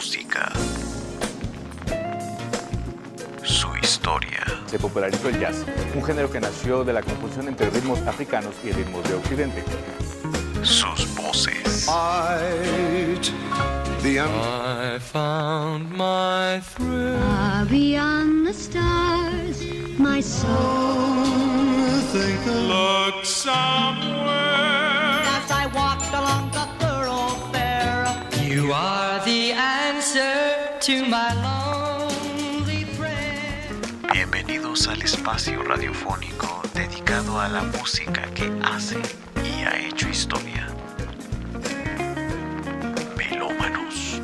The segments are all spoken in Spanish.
música, su historia. Se popularizó el jazz, un género que nació de la confusión entre ritmos africanos y ritmos de Occidente. Sus voces. I found my thrill. Far beyond the stars, my soul. Look somewhere. As I walked along the thoroughfare, You are the answer to my lonely prayer. Bienvenidos al espacio radiofónico dedicado a la música que hace y ha hecho historia. Melómanos.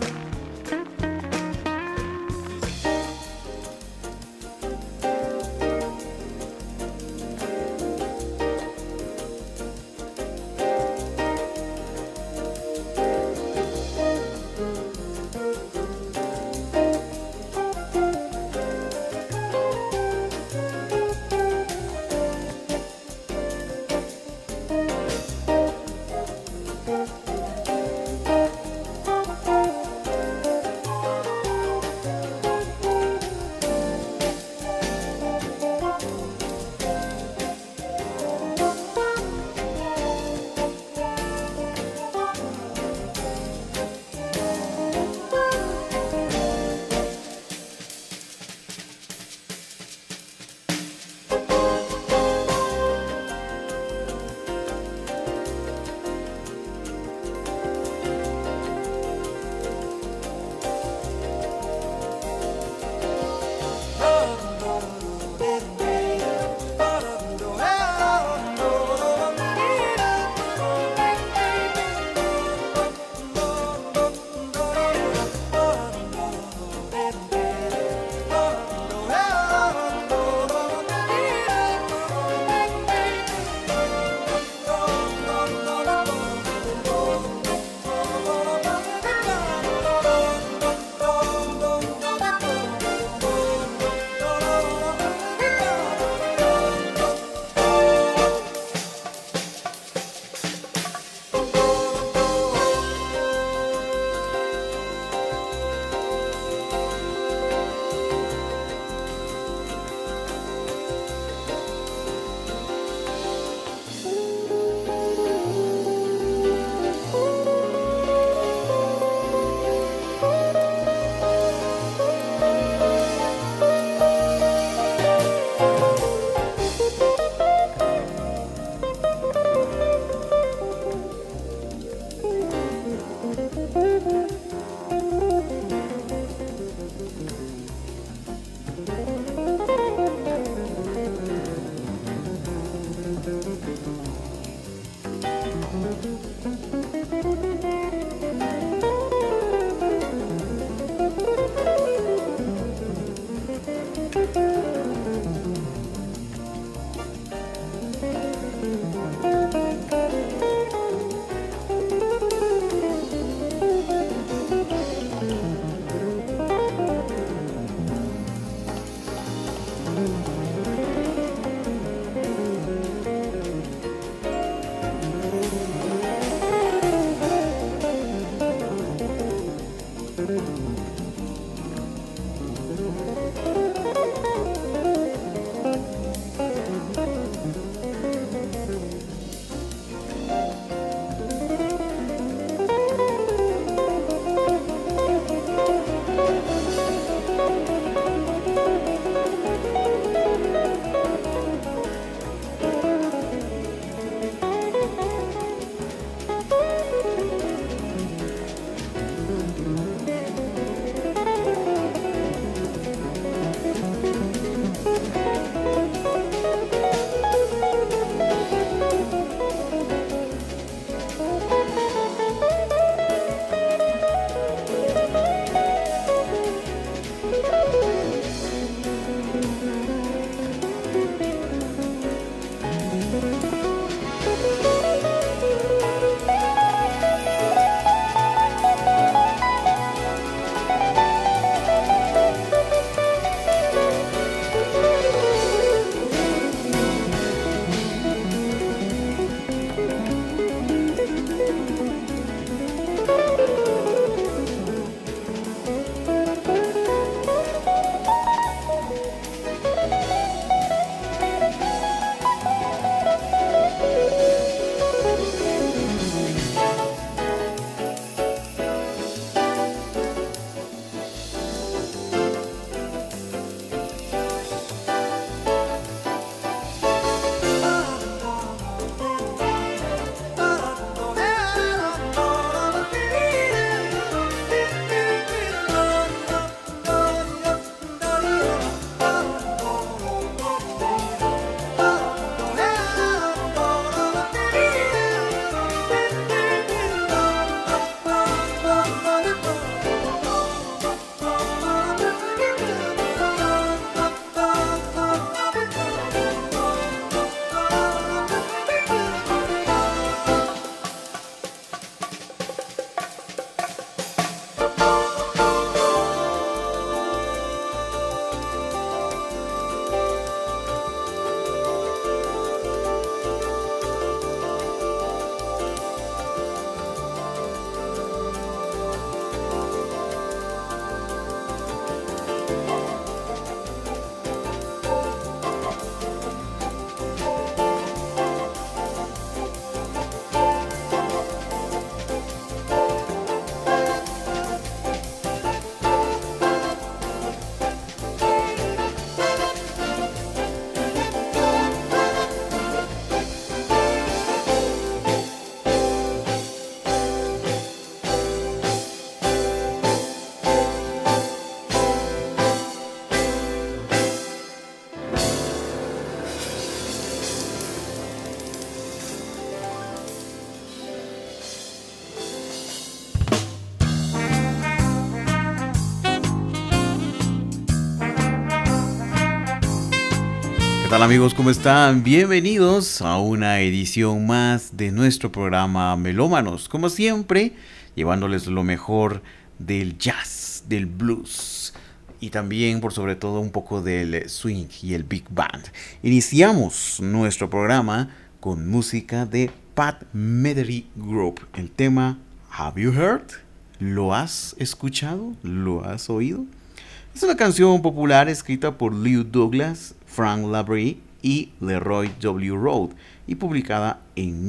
tal amigos? ¿Cómo están? Bienvenidos a una edición más de nuestro programa Melómanos. Como siempre, llevándoles lo mejor del jazz, del blues y también, por sobre todo, un poco del swing y el big band. Iniciamos nuestro programa con música de Pat Metheny Group. El tema Have You Heard? ¿Lo has escuchado? ¿Lo has oído? Es una canción popular escrita por Lew Douglas, Frank Labrie y Leroy W. Road y publicada en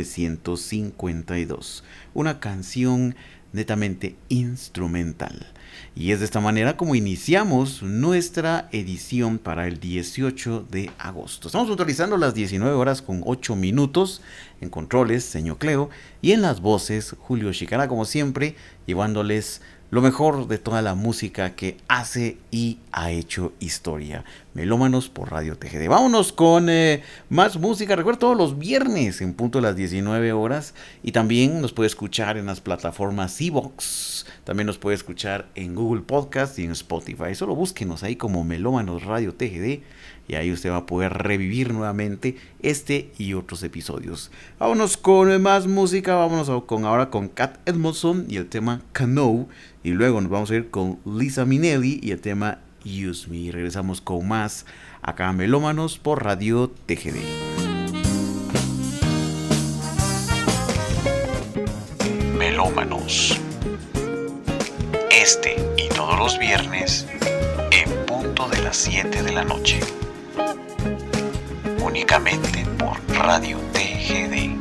1952. Una canción netamente instrumental. Y es de esta manera como iniciamos nuestra edición para el 18 de agosto. Estamos puntualizando las 19 horas con 8 minutos. En controles, señor Cleo. Y en las voces, Julio Chicara, como siempre, llevándoles lo mejor de toda la música que hace y ha hecho historia. Melómanos por Radio TGD. Vámonos con más música. Recuerda, todos los viernes en punto de las 19 horas. Y también nos puede escuchar en las plataformas iVoox. También nos puede escuchar en Google Podcast y en Spotify. Solo búsquenos ahí como Melómanos Radio TGD. Y ahí usted va a poder revivir nuevamente este y otros episodios. Vámonos con más música. Vámonos ahora con Cat Edmondson y el tema Canoe. Y luego nos vamos a ir con Lisa Minnelli y el tema Use Me. Y regresamos con más acá a Melómanos por Radio TGD. Melómanos. Este y todos los viernes en punto de las 7 de la noche. Únicamente por Radio TGD.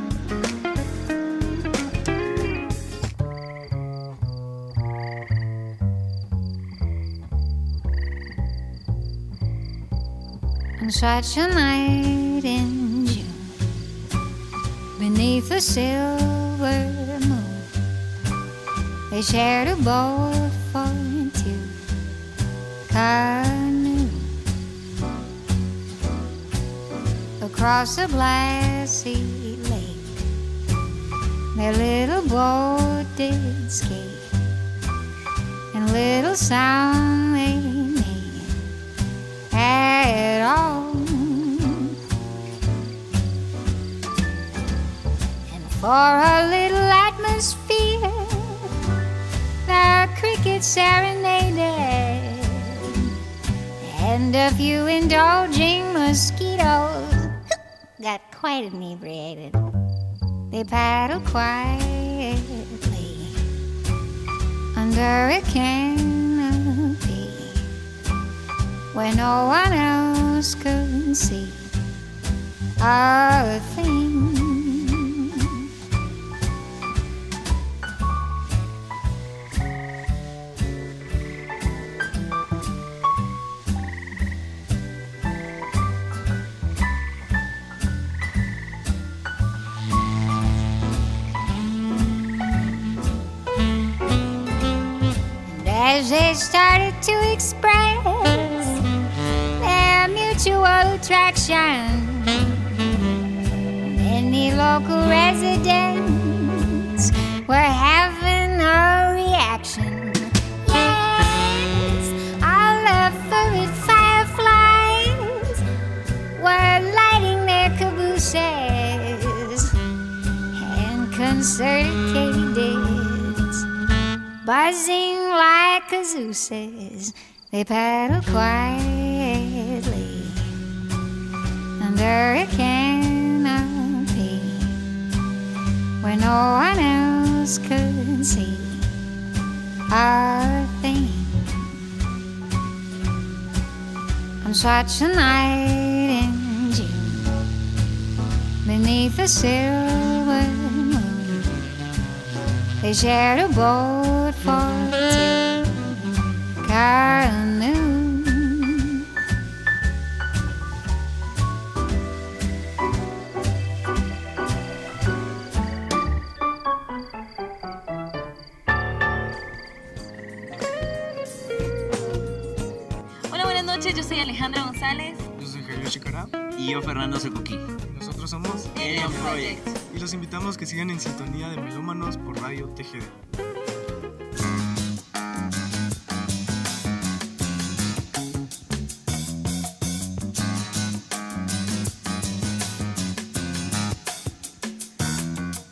On such a night in June, beneath the silver moon, they shared a boat for two, canoe across a glassy lake. Their little boat did skate, and little sound they made at all. And for a little atmosphere, the crickets serenaded, and a few indulging mosquitoes got quite inebriated. They paddled quietly under a canopy where no one else could see a thing. As they started to express their mutual attraction, many local residents were having a reaction. Yes, all the furry fireflies were lighting their cabooses, and concerted katydids buzzing like cazooses. They paddled quietly under a canopy where no one else could see a thing. On such a night in June, beneath the silver moon, they shared a boat for two, canoe. Hola, buenas noches, yo soy Alejandra González. Yo soy Julio Chicara. Y yo, Fernando Secuquí. Nosotros somos Alien Project. Y los invitamos que sigan en sintonía de Melómanos por Radio TGD.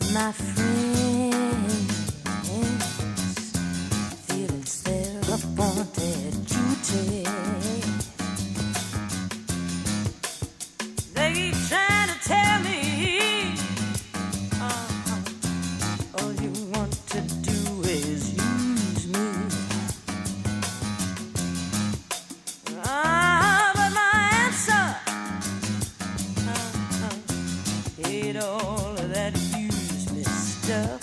my friends feel it's their appointed duty. They keep trying to tell me all you want to do is use me. But my answer ain't all of that use me stuff.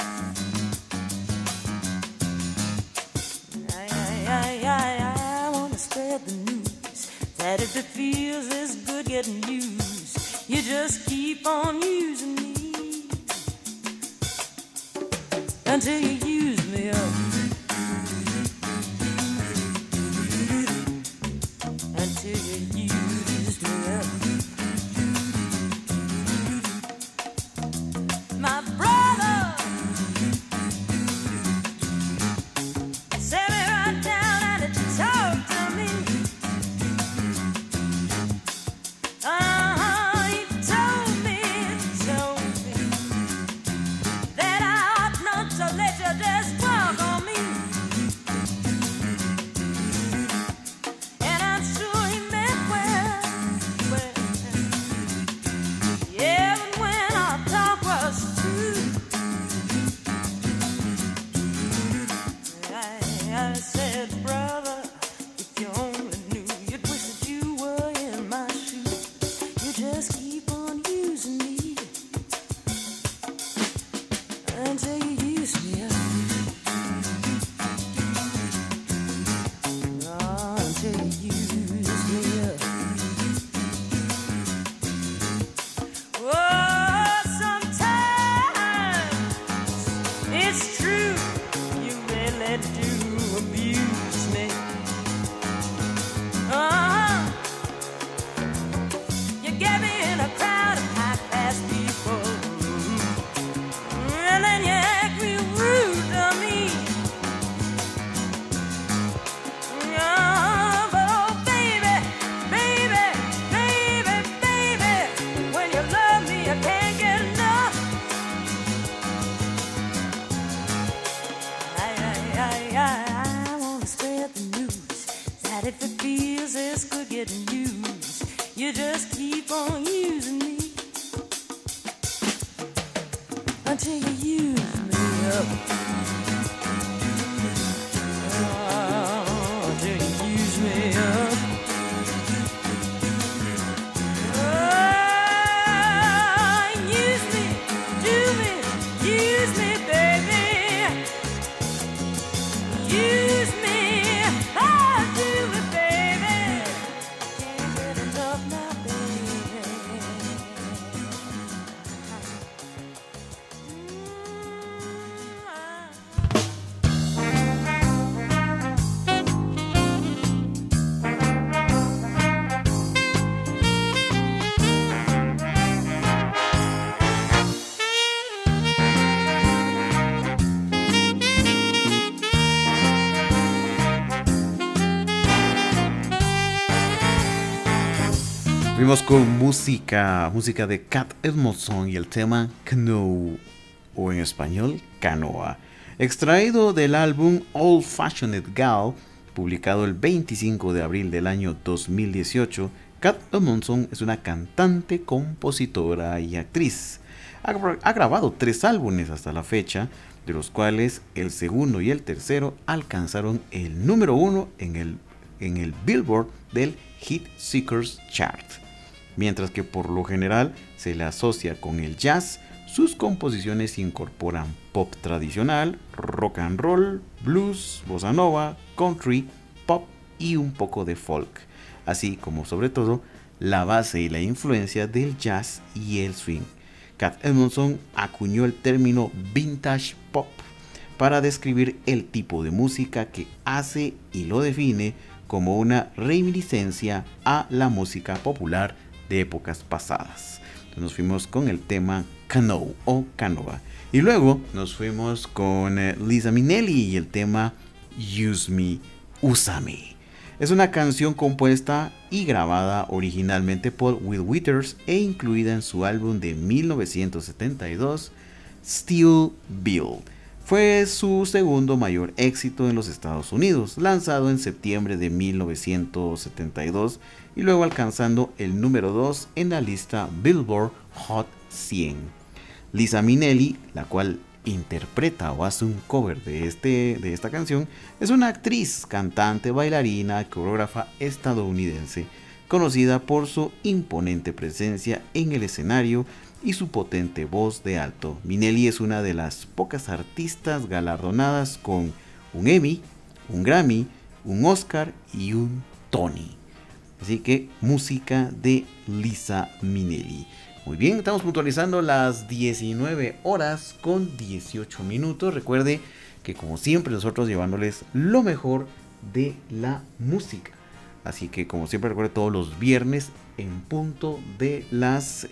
I wanna spread the news that if it feels as good getting used, you just keep on using me until you use me up. Until you use me up. My brother set me right down and talk to me. He told me that I ought not to let you just walk on me. And I'm sure he meant well. Yeah, but when our talk was through, I said, brother, if you only knew, you'd wish that you were in my shoes. You just keep on using me until you use me up. Oh, until you use me up. Oh, sometimes it's true, you really do abuse me. You get me in a crowd of high-class people, and then you act real rude to me. But oh baby, baby, baby, baby, when you love me, I can't get enough. I wanna spread the news that if it feels as good getting used, you just keep on using me until you use me up. Oh, until you use me up. Oh, use me, do me, use me, baby. Use me, oh, do it, baby. Can't get enough now, baby. Fuimos con música de Cat Edmondson y el tema Canoe, o en español, Canoa, extraído del álbum Old Fashioned Gal, publicado el 25 de abril del año 2018. Cat Edmondson es una cantante, compositora y actriz. Ha grabado 3 álbumes hasta la fecha, de los cuales el segundo y el tercero alcanzaron el número 1 en el Billboard del Hit Seekers Chart. Mientras que por lo general se le asocia con el jazz, sus composiciones incorporan pop tradicional, rock and roll, blues, bossa nova, country, pop y un poco de folk, así como sobre todo la base y la influencia del jazz y el swing. Cat Edmondson acuñó el término vintage pop para describir el tipo de música que hace y lo define como una reminiscencia a la música popular de épocas pasadas. Entonces nos fuimos con el tema Canoe o Canoa, y luego nos fuimos con Liza Minnelli y el tema Use Me, Úsame. Es una canción compuesta y grabada originalmente por Will Withers e incluida en su álbum de 1972 Still Bill. Fue su segundo mayor éxito en los Estados Unidos, lanzado en septiembre de 1972 y luego alcanzando el número 2 en la lista Billboard Hot 100. Liza Minnelli, la cual interpreta o hace un cover de esta canción, es una actriz, cantante, bailarina, coreógrafa estadounidense, conocida por su imponente presencia en el escenario y su potente voz de alto. Minnelli es una de las pocas artistas galardonadas con un Emmy, un Grammy, un Oscar y un Tony. Así que música de Liza Minnelli. Muy bien, estamos puntualizando las 19 horas con 18 minutos. Recuerde que como siempre nosotros llevándoles lo mejor de la música. Así que como siempre recuerde todos los viernes en punto de las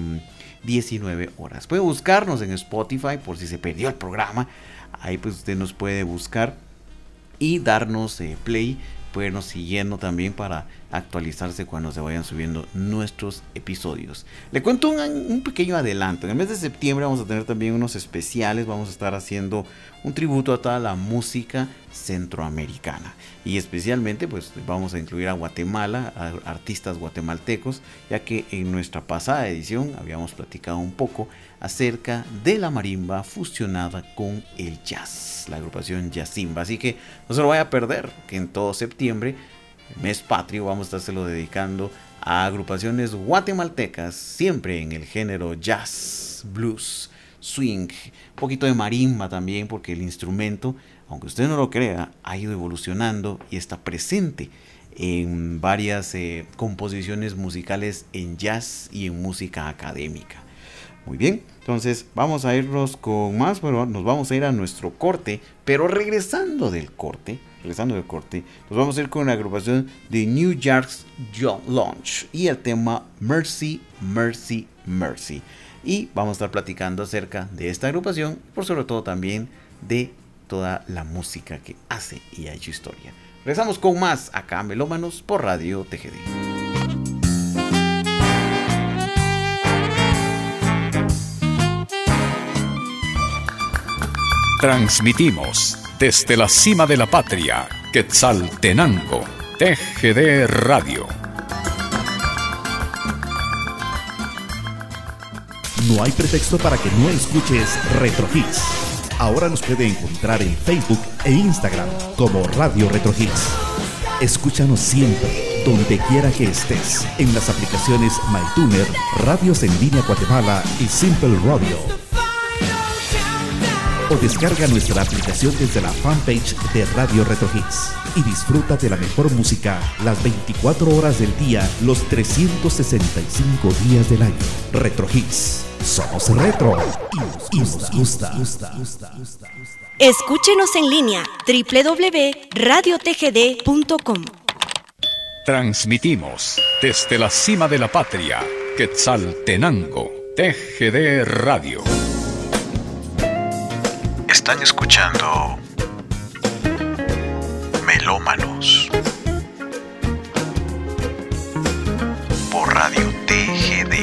19 horas. Puede buscarnos en Spotify por si se perdió el programa. Ahí pues usted nos puede buscar y darnos play. Puede irnos siguiendo también para actualizarse cuando se vayan subiendo nuestros episodios. Le cuento un pequeño adelanto. En el mes de septiembre vamos a tener también unos especiales. Vamos a estar haciendo un tributo a toda la música centroamericana. Y especialmente pues vamos a incluir a Guatemala, a artistas guatemaltecos, ya que en nuestra pasada edición habíamos platicado un poco acerca de la marimba fusionada con el jazz, la agrupación Jazzimba. Así que no se lo vaya a perder, que en todo septiembre, el mes patrio, vamos a estárselo dedicando a agrupaciones guatemaltecas, siempre en el género jazz, blues, swing, un poquito de marimba también, porque el instrumento, aunque usted no lo crea, ha ido evolucionando y está presente en varias composiciones musicales en jazz y en música académica. Muy bien, entonces vamos a irnos con más, pero nos vamos a ir a nuestro corte, pero regresando del corte, nos vamos a ir con la agrupación de New York's Lounge y el tema Mercy, Mercy, Mercy. Y vamos a estar platicando acerca de esta agrupación, por sobre todo también de toda la música que hace y ha hecho historia. Regresamos con más acá, Melómanos, por Radio TGD. Transmitimos desde la cima de la patria, Quetzaltenango, TGD Radio. No hay pretexto para que no escuches Retro Hits. Ahora nos puede encontrar en Facebook e Instagram como Radio Retro Hits. Escúchanos siempre, donde quiera que estés, en las aplicaciones MyTuner, Radios en Línea Guatemala y Simple Radio. O descarga nuestra aplicación desde la fanpage de Radio Retro Hits y disfruta de la mejor música las 24 horas del día, los 365 días del año. Retro Hits. Somos retro y nos gusta. Escúchenos en línea www.radiotgd.com. Transmitimos desde la cima de la patria, Quetzaltenango, TGD Radio. Están escuchando Melómanos por Radio TGD.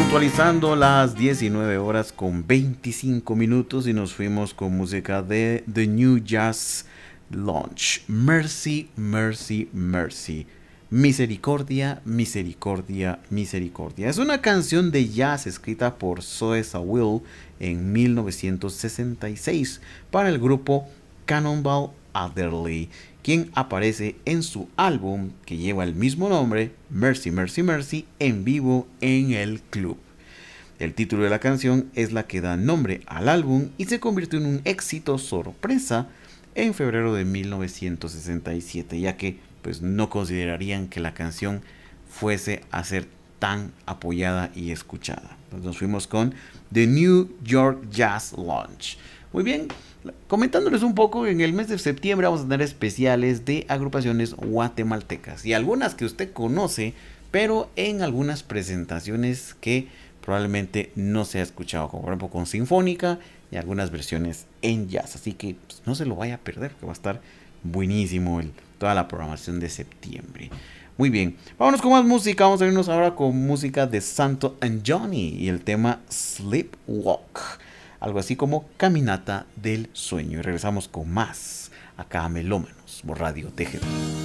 Puntualizando las 19 horas con 25 minutos y nos fuimos con música de The New Jazz Lounge. Mercy, Mercy, Mercy. Misericordia, misericordia, misericordia. Es una canción de jazz escrita por Zoe Sawhill en 1966 para el grupo Cannonball Adderley, quien aparece en su álbum que lleva el mismo nombre, Mercy, Mercy, Mercy, en vivo en el club. El título de la canción es la que da nombre al álbum y se convirtió en un éxito sorpresa en febrero de 1967, ya que pues no considerarían que la canción fuese a ser tan apoyada y escuchada. Entonces nos fuimos con The New York Jazz Lounge. Muy bien, comentándoles un poco, en el mes de septiembre vamos a tener especiales de agrupaciones guatemaltecas y algunas que usted conoce, pero en algunas presentaciones que probablemente no se ha escuchado, como por ejemplo con Sinfónica y algunas versiones en jazz. Así que pues, no se lo vaya a perder, que va a estar buenísimo toda la programación de septiembre. Muy bien, vámonos con más música. Vamos a irnos ahora con música de Santo and Johnny y el tema Sleepwalk, algo así como Caminata del Sueño. Y regresamos con más acá a Melómanos por Radio TGD.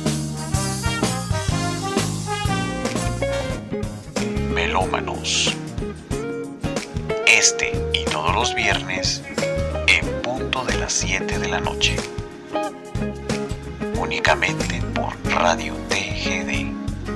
Melómanos. Este y todos los viernes en punto de las 7 de la noche. Únicamente por Radio TGD.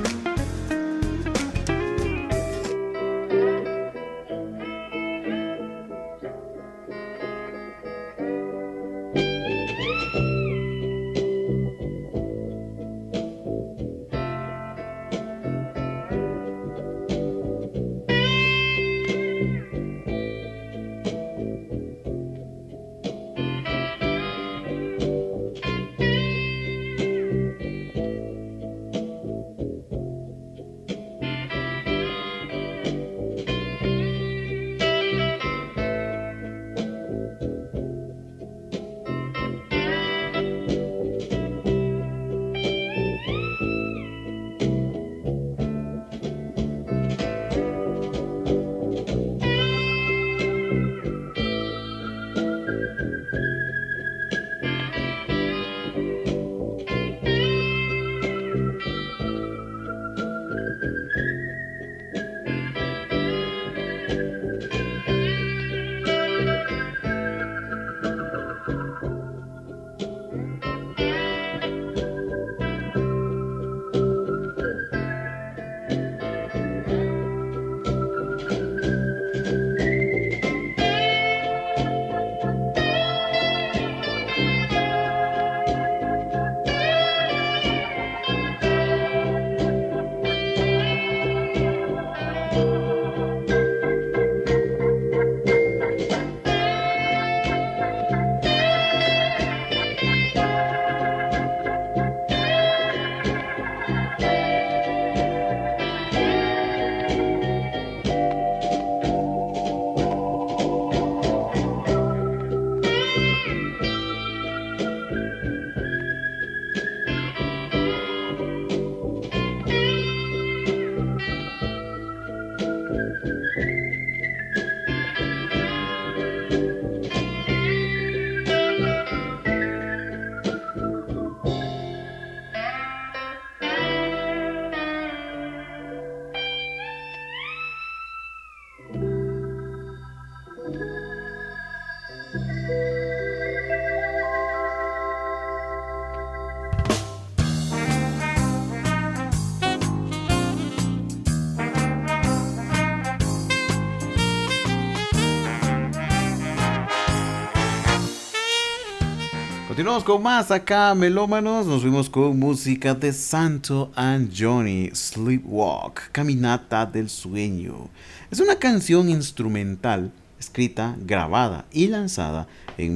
Continuamos con más acá, Melómanos. Nos fuimos con música de Santo and Johnny, Sleepwalk, Caminata del Sueño. Es una canción instrumental escrita, grabada y lanzada en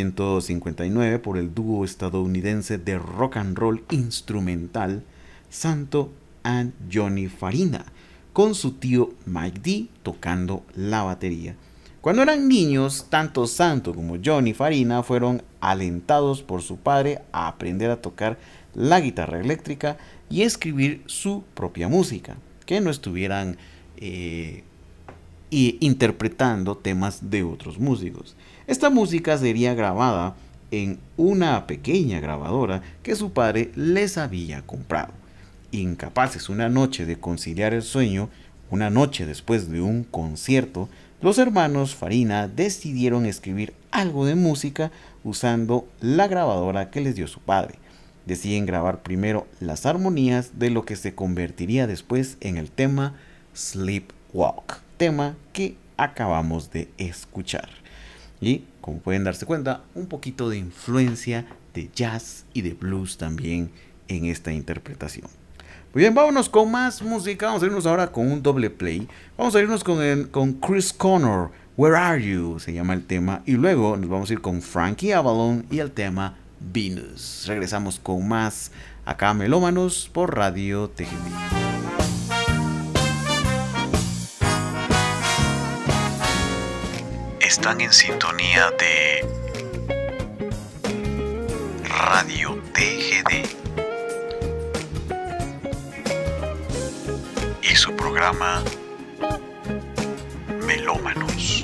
1959 por el dúo estadounidense de rock and roll instrumental Santo and Johnny Farina, con su tío Mike D tocando la batería. Cuando eran niños, tanto Santo como Johnny Farina fueron alentados por su padre a aprender a tocar la guitarra eléctrica y escribir su propia música, que no estuvieran e interpretando temas de otros músicos. Esta música sería grabada en una pequeña grabadora que su padre les había comprado. Incapaces una noche de conciliar el sueño, una noche después de un concierto, los hermanos Farina decidieron escribir algo de música usando la grabadora que les dio su padre. Deciden grabar primero las armonías de lo que se convertiría después en el tema Sleepwalk, tema que acabamos de escuchar. Y, como pueden darse cuenta, un poquito de influencia de jazz y de blues también en esta interpretación. Muy bien, vámonos con más música. Vamos a irnos ahora con un doble play. Vamos a irnos con Chris Connor, Where Are You? Se llama el tema. Y luego nos vamos a ir con Frankie Avalon y el tema Venus. Regresamos con más acá Melómanos por Radio TGD. Están en sintonía de Radio TGD y su programa Melómanos.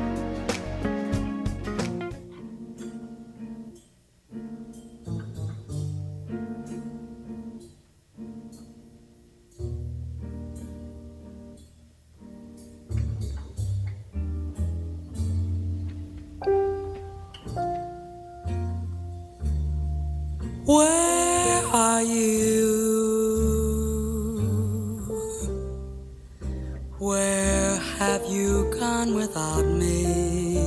Where are you? Where have you gone without me?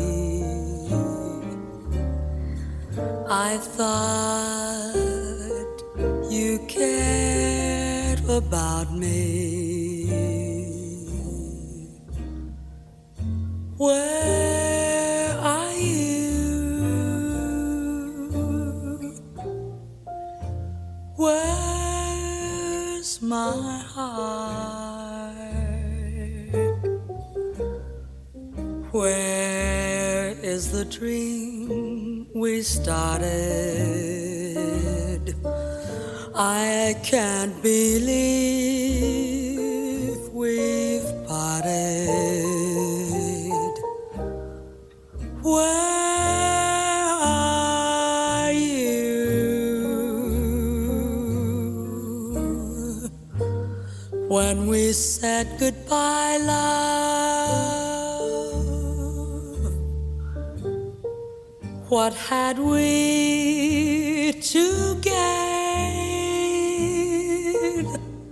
I thought you cared about me. Where are you? Where's my heart? Where is the dream we started? I can't believe we've parted. Where are you? When we said goodbye, love, what had we to gain?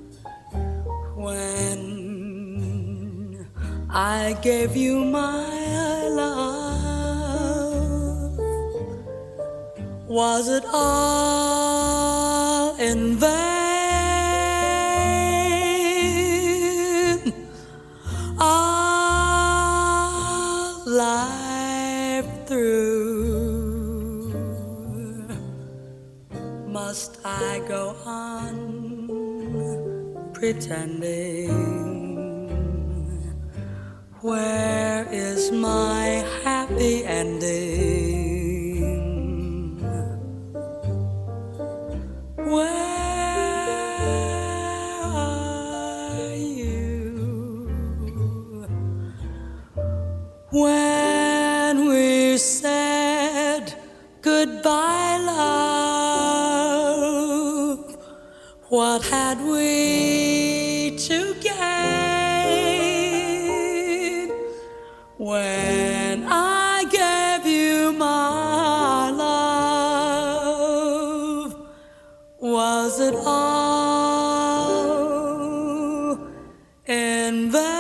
When I gave you my love, was it all in vain? All life through, must I go on pretending? Where is my happy ending? Where are you? When we said goodbye, love, what had we to gain? When I gave you my love, was it all in vain?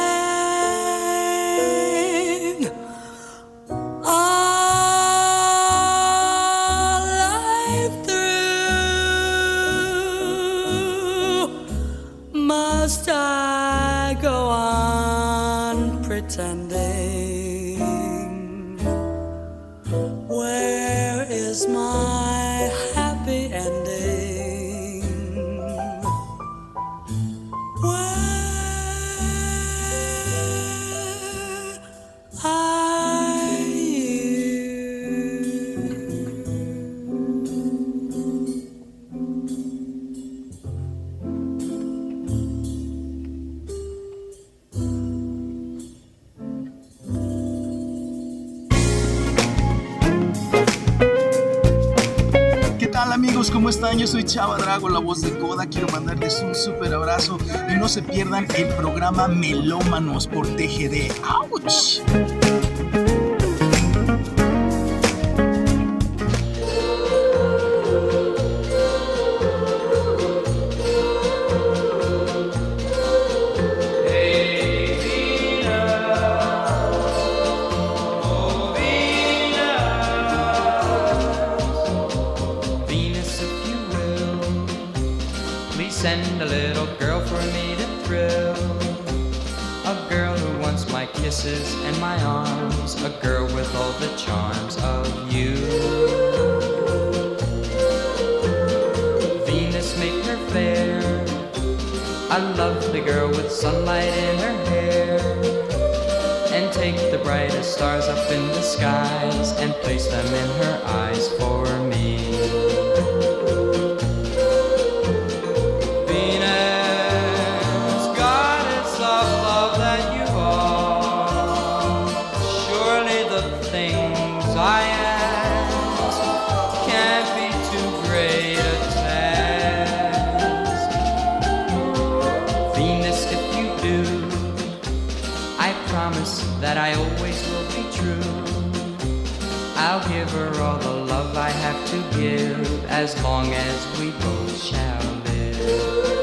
All life through, must I go on pretending? Where is my happy ending? Where are you? amigos? ¿Cómo están? Yo soy Chava Drago, la voz de Goda. Quiero mandarles un súper abrazo y no se pierdan el programa Melómanos por TGD. ¡Auch! Send a little girl for me to thrill. A girl who wants my kisses and my arms. A girl with all the charms of you. Venus, make her fair. I love the girl with sunlight in her hair. And take the brightest stars up in the skies and place them in her eyes for me. That I always will be true. I'll give her all the love I have to give, as long as we both shall live.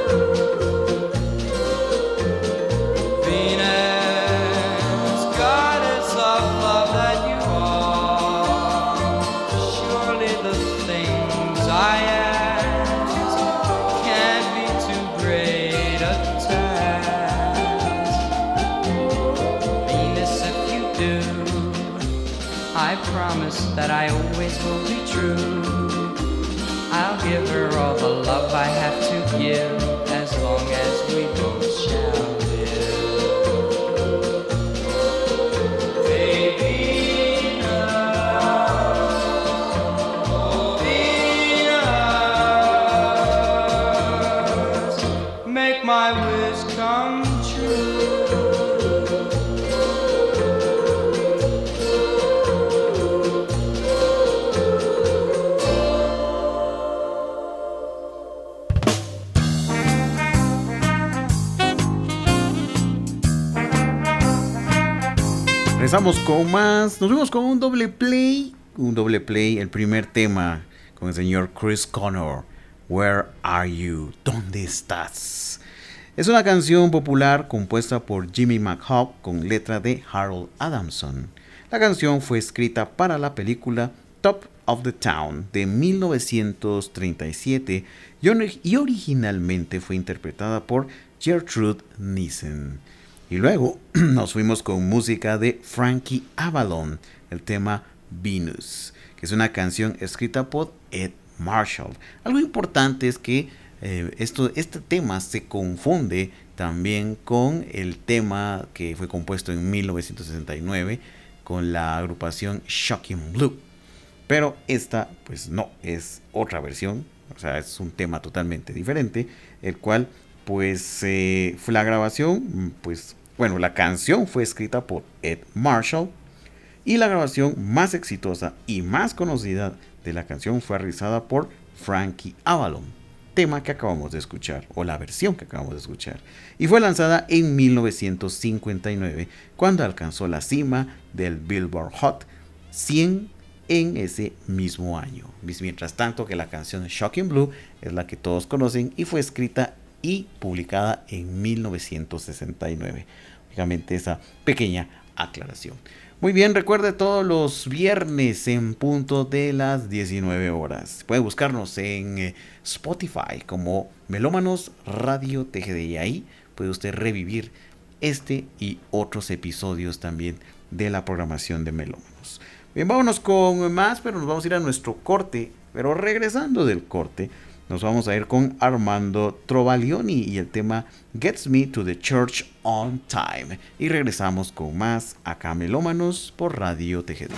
Venus, goddess of love that you are, surely the things I ask can't be too great a task. I promise that I always will be true. I'll give her all the love I have to give, as long as we both shall live. Baby, oh Venus, make my wish come true. Regresamos con más. Nos vemos con un doble play. El primer tema con el señor Chris Connor. Where Are You? ¿Dónde estás? Es una canción popular compuesta por Jimmy McHugh con letra de Harold Adamson. La canción fue escrita para la película Top of the Town de 1937 y originalmente fue interpretada por Gertrude Nielsen. Y luego nos fuimos con música de Frankie Avalon, el tema Venus, que es una canción escrita por Ed Marshall. Algo importante es que este tema se confunde también con el tema que fue compuesto en 1969 con la agrupación Shocking Blue. Pero esta, pues no, es otra versión, o sea, es un tema totalmente diferente, el cual, pues, fue la grabación, pues, bueno, la canción fue escrita por Ed Marshall y la grabación más exitosa y más conocida de la canción fue realizada por Frankie Avalon, tema que acabamos de escuchar, o la versión que acabamos de escuchar, y fue lanzada en 1959 cuando alcanzó la cima del Billboard Hot 100 en ese mismo año. Mientras tanto que la canción Shocking Blue es la que todos conocen y fue escrita y publicada en 1969. Únicamente esa pequeña aclaración. Muy bien, recuerde todos los viernes en punto de las 19 horas. Puede buscarnos en Spotify como Melómanos Radio TGD y ahí puede usted revivir este y otros episodios también de la programación de Melómanos. Bien, vámonos con más, pero nos vamos a ir a nuestro corte. Pero regresando del corte, nos vamos a ir con Armando Trovalioni y el tema Gets Me to the Church on Time. Y regresamos con más acá Melómanos por Radio TGD.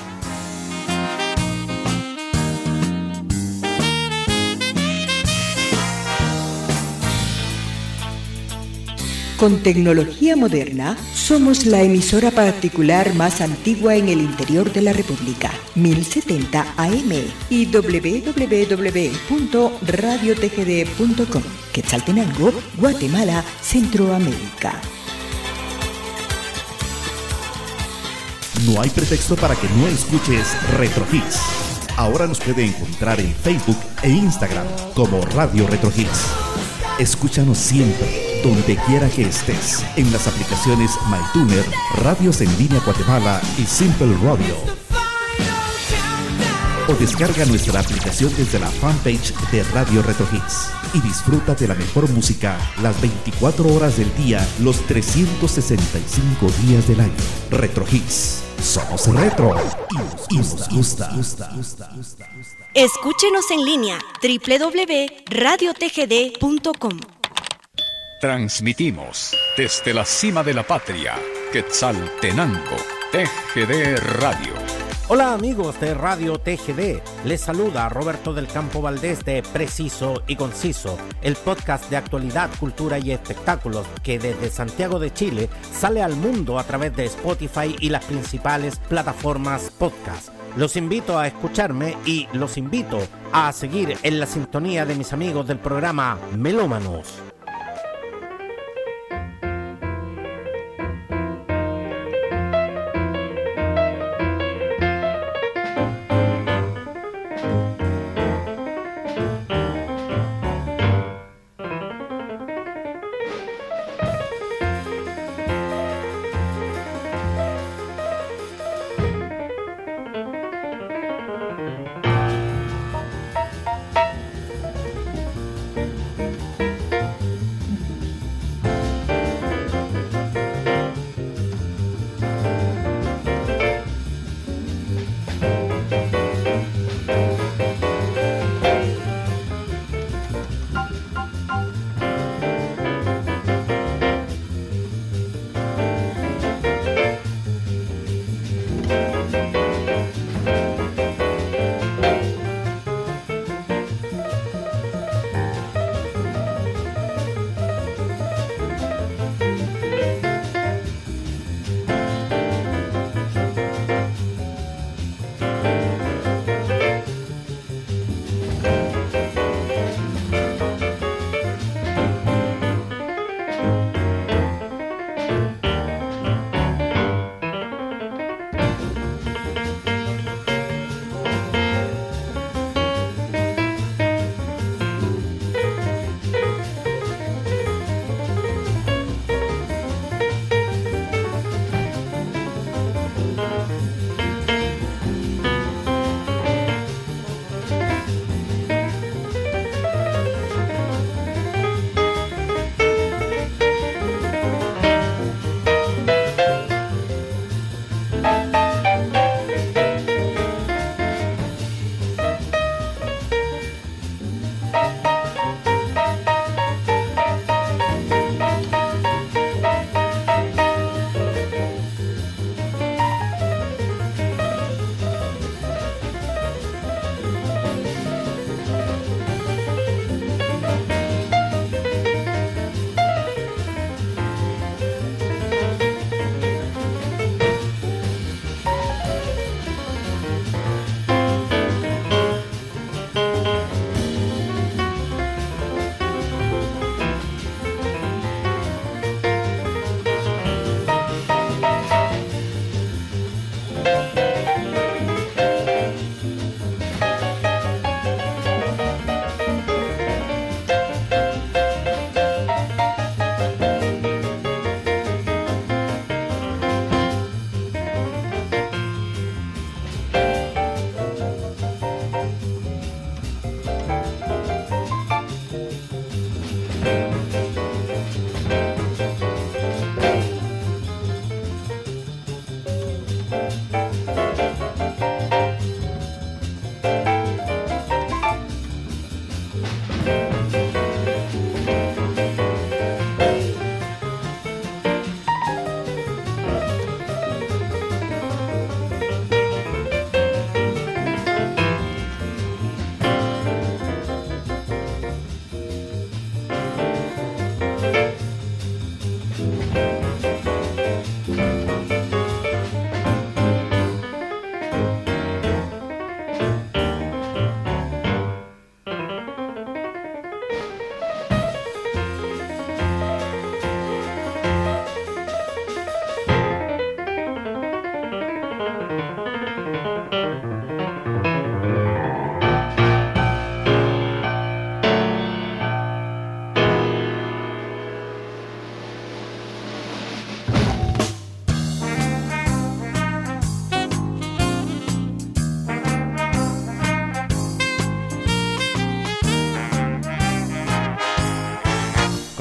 con tecnología moderna, somos la emisora particular más antigua en el interior de la República, 1070 AM y www.radiotgd.com, Quetzaltenango, Guatemala, Centroamérica. No hay pretexto para que no escuches Retro Hits. Ahora nos puede encontrar en Facebook e Instagram como Radio Retro Hits. Escúchanos siempre, donde quiera que estés, en las aplicaciones MyTuner, Radios en Línea Guatemala y Simple Radio. O descarga nuestra aplicación desde la fanpage de Radio Retro Hits y disfruta de la mejor música las 24 horas del día, los 365 días del año. Retro Hits. Somos retro y nos gusta. Escúchenos en línea www.radiotgd.com. Transmitimos desde la cima de la patria, Quetzaltenango, TGD Radio. Hola amigos de Radio TGD, les saluda Roberto del Campo Valdés de Preciso y Conciso, el podcast de actualidad, cultura y espectáculos que desde Santiago de Chile sale al mundo a través de Spotify y las principales plataformas podcast. Los invito a escucharme y los invito a seguir en la sintonía de mis amigos del programa Melómanos.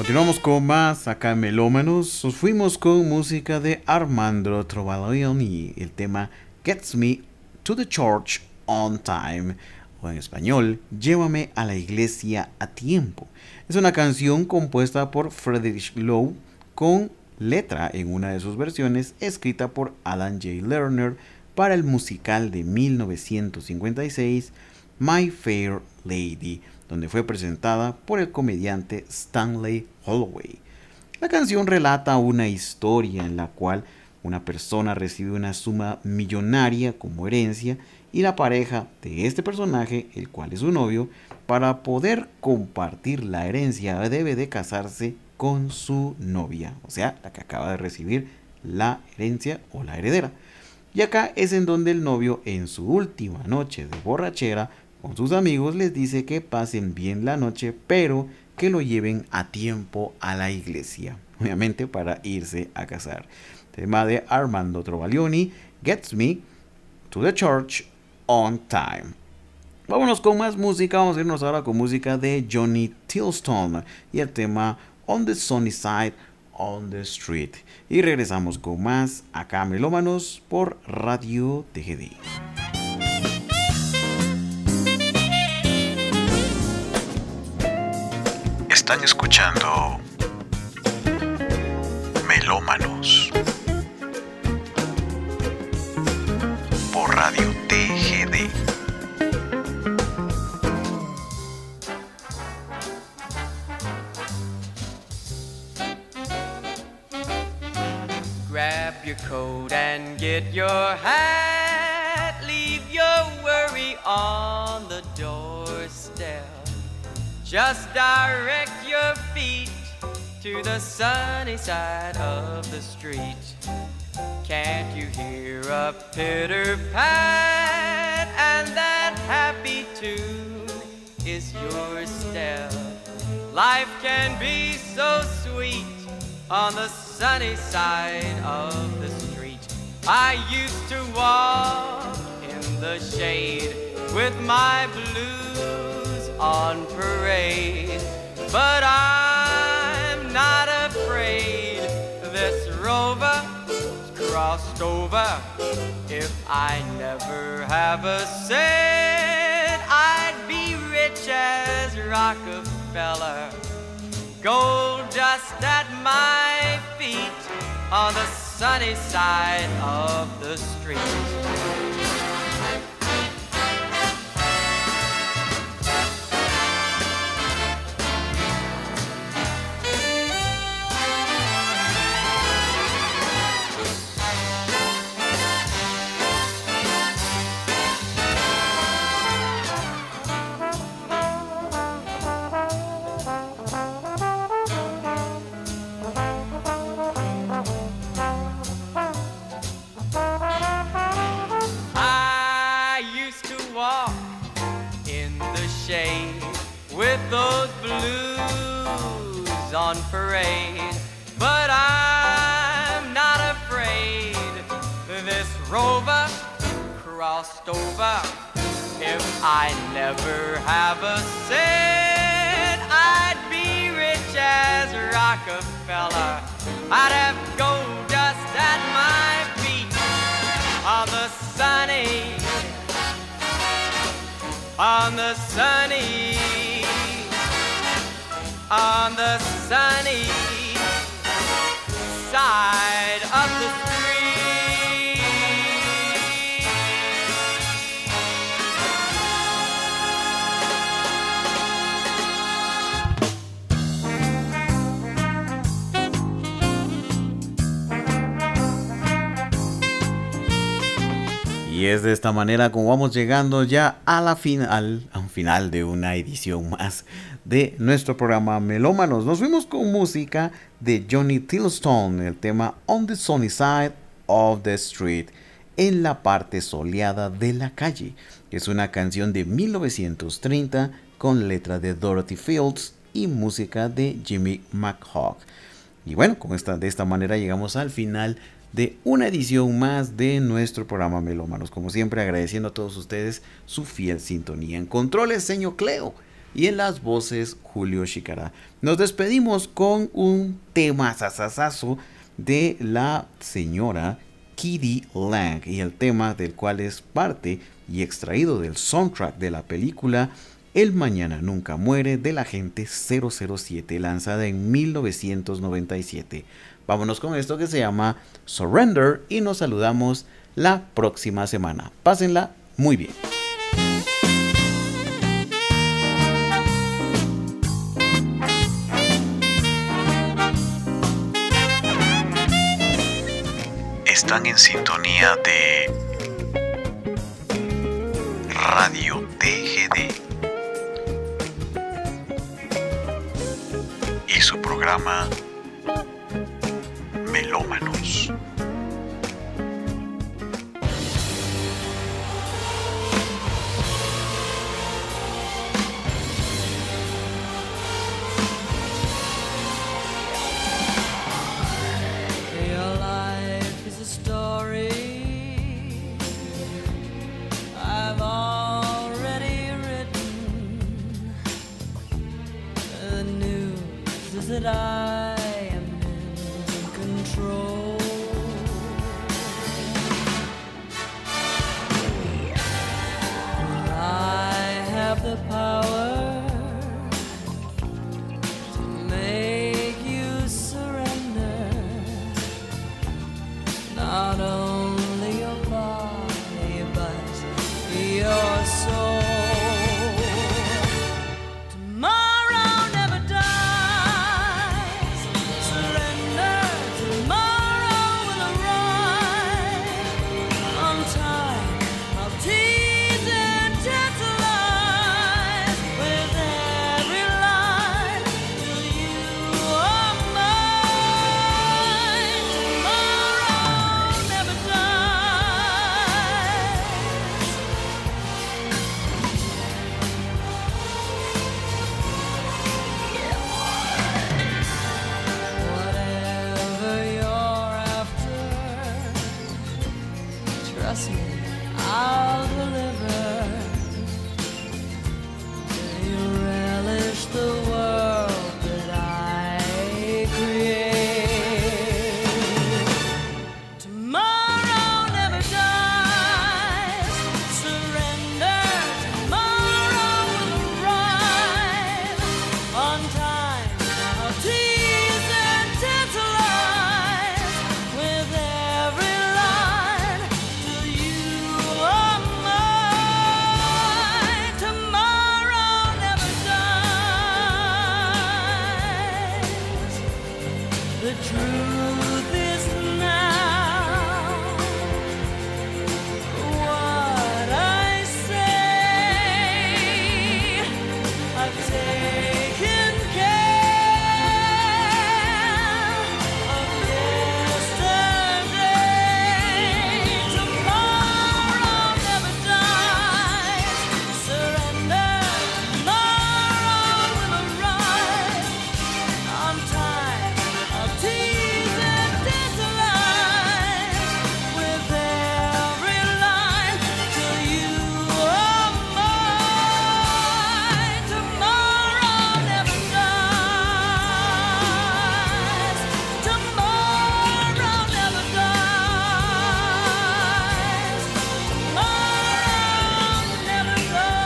Continuamos con más acá en Melómanos. Nos fuimos con música de Armando Trovalioni, el tema Gets Me to the Church on Time, o en español, Llévame a la iglesia a tiempo. Es una canción compuesta por Frederick Lowe con letra en una de sus versiones escrita por Alan J. Lerner para el musical de 1956 My Fair Lady, donde fue presentada por el comediante Stanley Holloway. La canción relata una historia en la cual una persona recibe una suma millonaria como herencia y la pareja de este personaje, el cual es su novio, para poder compartir la herencia debe de casarse con su novia, o sea, la que acaba de recibir la herencia o la heredera. Y acá es en donde el novio, en su última noche de borrachera con sus amigos, les dice que pasen bien la noche, pero que lo lleven a tiempo a la iglesia, obviamente para irse a casar. Tema de Armando Trovalioni, Gets Me to the Church on Time. Vámonos con más música. Vamos a irnos ahora con música de Johnny Tillstone y el tema On the Sunny Side on the Street. Y regresamos con más acá Melómanos por Radio TGD. Están escuchando Melómanos por Radio TGD. Grab your coat and get your hat. Leave your worry on the doorstep. Just direct your feet to the sunny side of the street. Can't you hear a pitter-pat? And that happy tune is your step. Life can be so sweet on the sunny side of the street. I used to walk in the shade with my blues on parade, but I'm not afraid. This rover crossed over. If I never have a cent, I'd be rich as Rockefeller. Gold dust at my feet on the sunny side of the street. With those blues on parade, but I'm not afraid. This rover crossed over. If I never have a cent, I'd be rich as Rockefeller. I'd have gold dust at my feet on the sunny on the sunny side of the street. Y es de esta manera como vamos llegando ya a la final, a un final de una edición más de nuestro programa Melómanos. Nos fuimos con música de Johnny Tillstone, el tema On the Sunny Side of the Street, en la parte soleada de la calle. Es una canción de 1930 con letra de Dorothy Fields y música de Jimmy McHugh. Y bueno, de esta manera llegamos al final de una edición más de nuestro programa Melómanos. Como siempre, agradeciendo a todos ustedes su fiel sintonía. En controles, señor Cleo. y en las voces Julio Chicará. Nos despedimos con un tema sasasazo de la señora k.d. lang, y el tema del cual es parte y extraído del soundtrack de la película El Mañana Nunca Muere del Agente 007, lanzada en 1997. Vámonos con esto que se llama Surrender y nos saludamos la próxima semana. Pásenla muy bien. Están en sintonía de Radio TGD y su programa Melómanos. That I am in control. I have the power to make you surrender, not only your body but your soul. Trust me, I'll deliver. You relish the world that I create. Tomorrow never dies. Surrender. Tomorrow will arrive on time. I'll tease and tantalize with every line. The truth is now what I say. I've taken care of yesterday. Tomorrow never dies. Surrender. Tomorrow will arrive on time. Tease and tantalize with every line till you are mine. Tomorrow never dies. Tomorrow never dies. Tomorrow never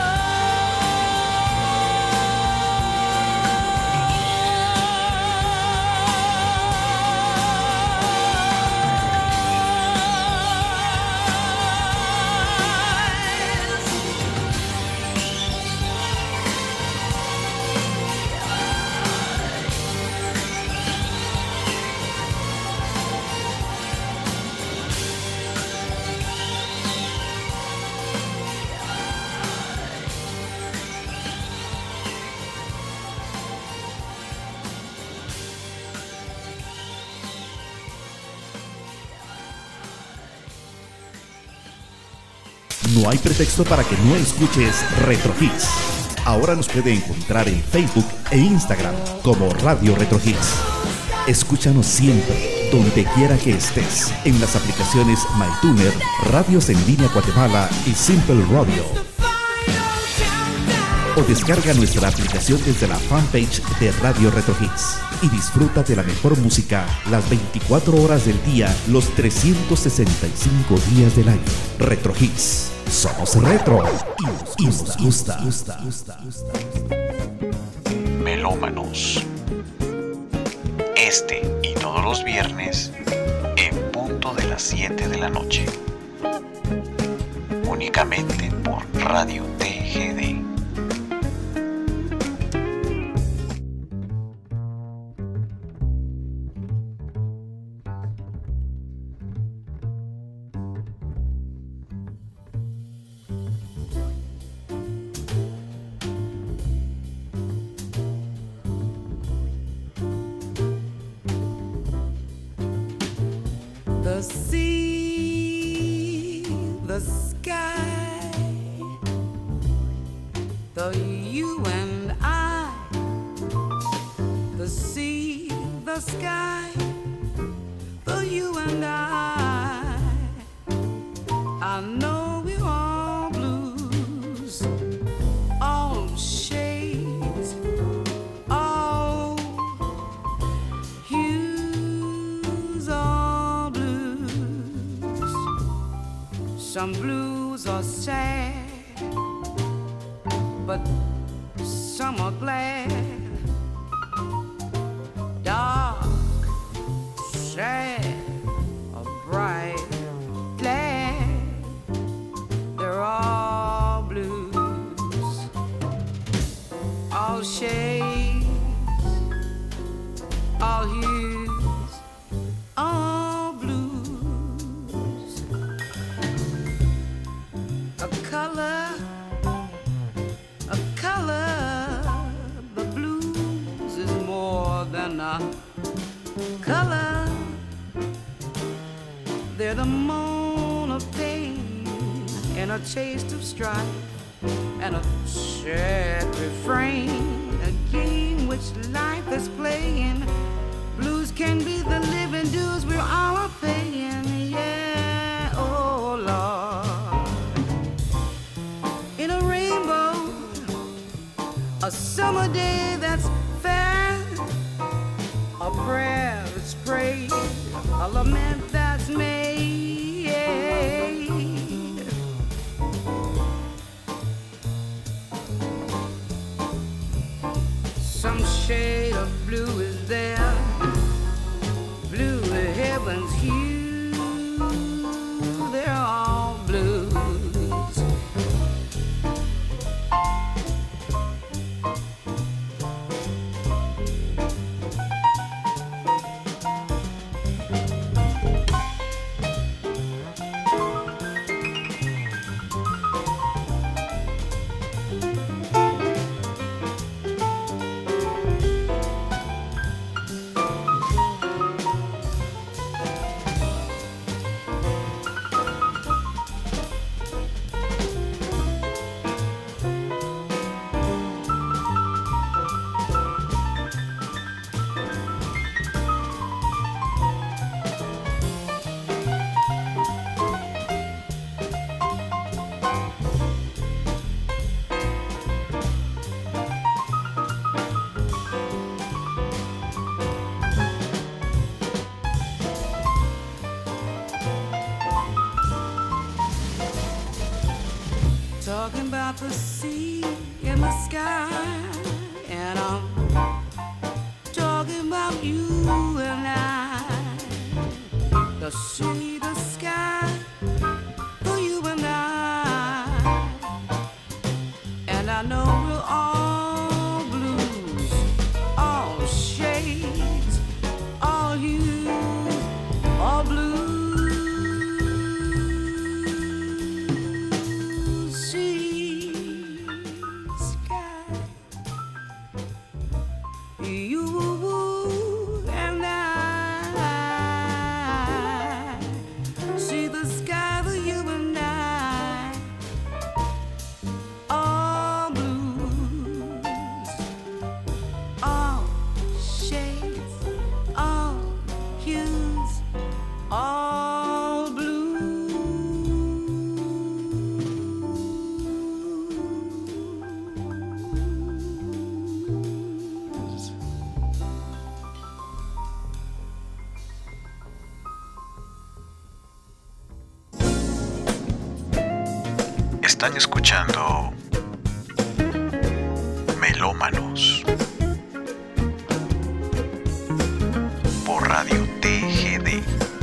No hay pretexto para que no escuches Retro Hits. Ahora nos puede encontrar en Facebook e Instagram como Radio Retro Hits. Escúchanos siempre, donde quiera que estés, en las aplicaciones MyTuner, Radios en Línea Guatemala y Simple Radio. o descarga nuestra aplicación desde la fanpage de Radio Retro Hits y disfruta de la mejor música las 24 horas del día, los 365 días del año. Retro Hits. Somos retro y nos gusta. Melómanos. Este y todos los viernes en punto de las 7 de la noche. Únicamente por Radio TGD. The sea, the sky, the you and I. The sea, the sky, the you and I. I know we're all blues, all shades, all hues, all blues. Some blues are sad, but some are glad. Dark, sad, or bright, glad. They're all blues, all shades, all hues, all blues. A color, the blues is more than a color. They're the moan of pain and a taste of strife and a sad refrain, a game which life is playing. Blues can be the living dues we're all paying, yeah, oh Lord. In a rainbow, a summer day that's fair, a prayer that's prayed, a lament that's made. Some shade of blue is there, blue the heaven's hue. They're all blues. Talking about the sea and the sky, and I'm talking about you and I. The sea, the sky, for you and I know we're all blues, all shades, all hues, all blues. Blues. Están escuchando Melómanos por Radio TGD.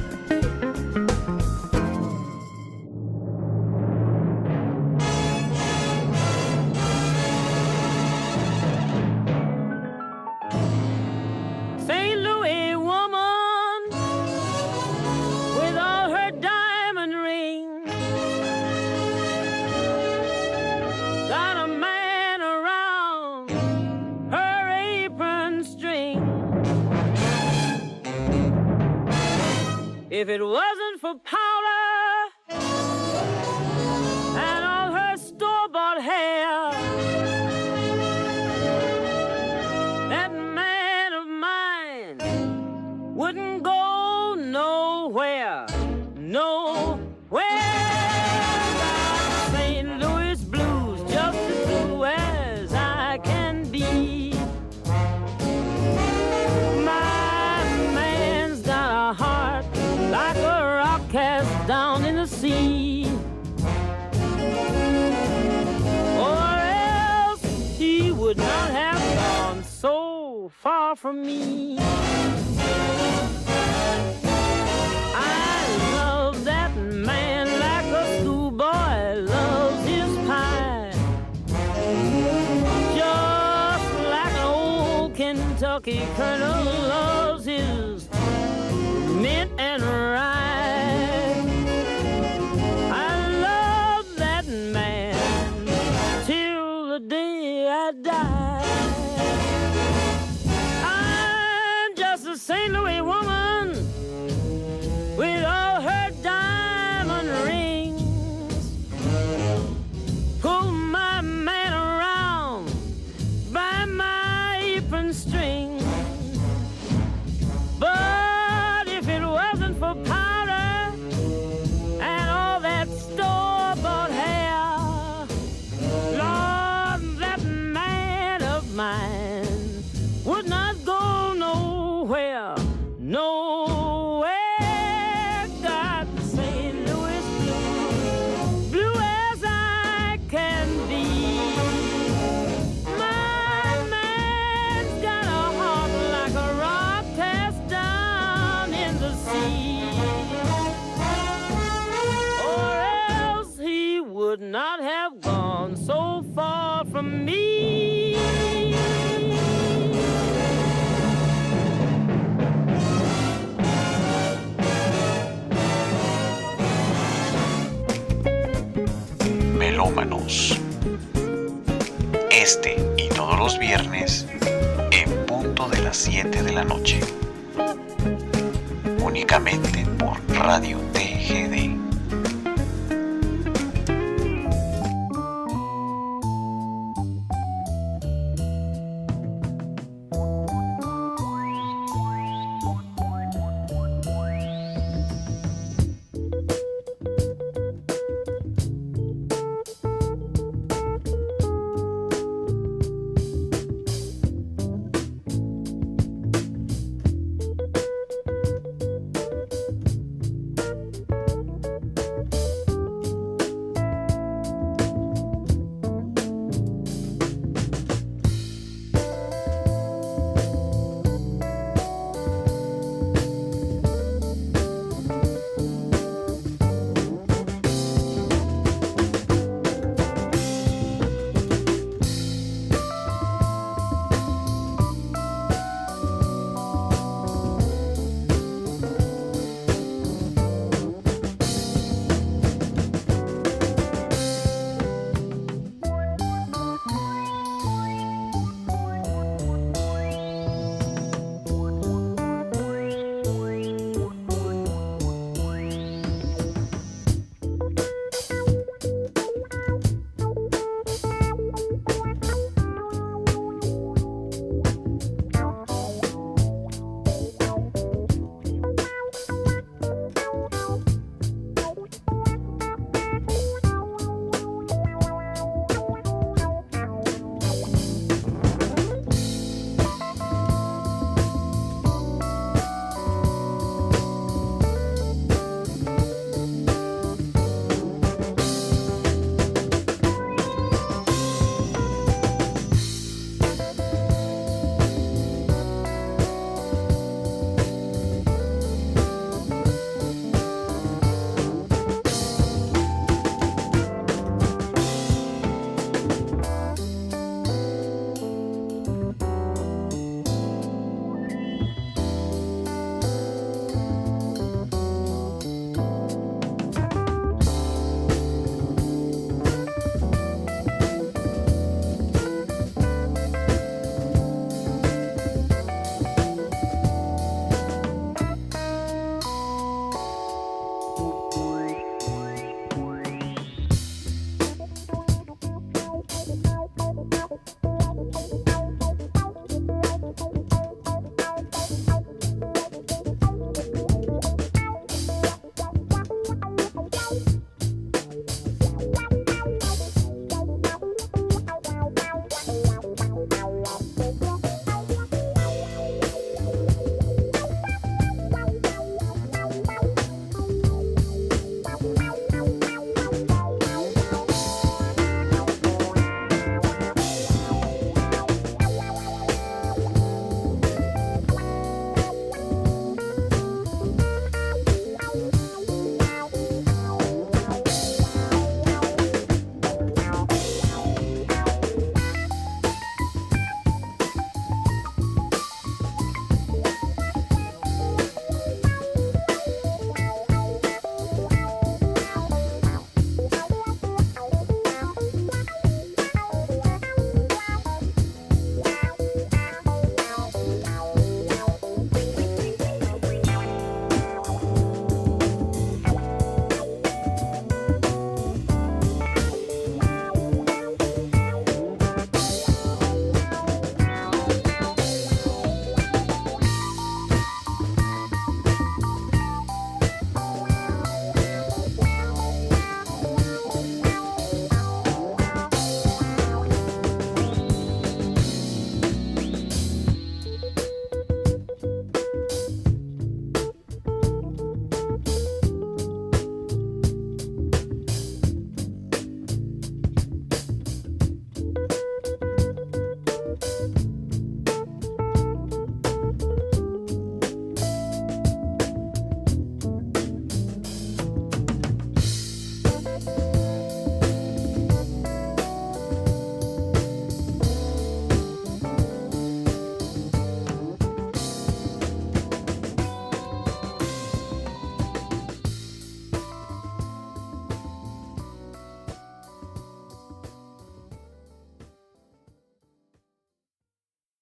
St. Louis woman with all her diamond rings got a man around her apron string. If it wasn't for powder and all her store-bought hair, that man of mine wouldn't go nowhere, nowhere. Got St. Louis blues just as blue as I can be. My man's got a heart like a rock cast down in the sea, or else he would not have gone so far from me. I love that man like a schoolboy loves his pie, just like an old Kentucky colonel loves his mint and rye. I love that man till the day I die. I'm just a St. Louis woman with all her diamond rings. Pull my man around by my apron string. But if it wasn't for powder and all that store-bought hair, Lord, that man of mine would not go nowhere, nowhere. Got St. Louis blue, blue as I can be. My man's got a heart like a rock cast down in the sea, or else he would not have gone so far from me. Melómanos. Este y todos los viernes en punto de las 7 de la noche. Únicamente por Radio TGD.